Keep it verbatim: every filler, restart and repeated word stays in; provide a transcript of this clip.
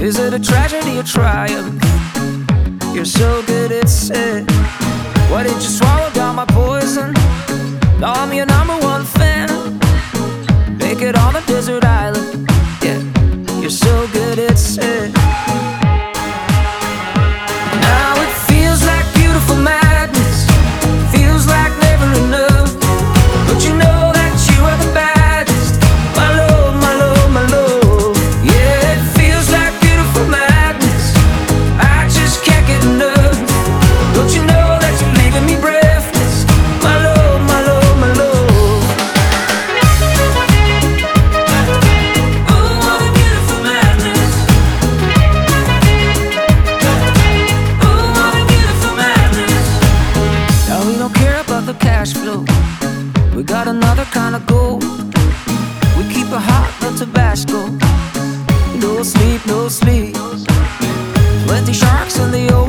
Is it a tragedy or triumph? You're so good at it. Why did you swallow down my poison? Now I'm your number one fan. Naked on a desert island. Yeah, you're so good at it. Now it feels like beautiful madness. Feels like never enough. But you know that you are the baddest. My love, my love, my love. Yeah, it feels like beautiful madness. I just can't get enough. Don't you know that you're leaving me breathless? My love, my love, my love. Oh, what a beautiful madness. Oh, what a beautiful madness. Now we don't care about the cash flow. We got another kind of gold. We keep it hot, no Tabasco. No sleep, no sleep. Plenty sharks in the ocean.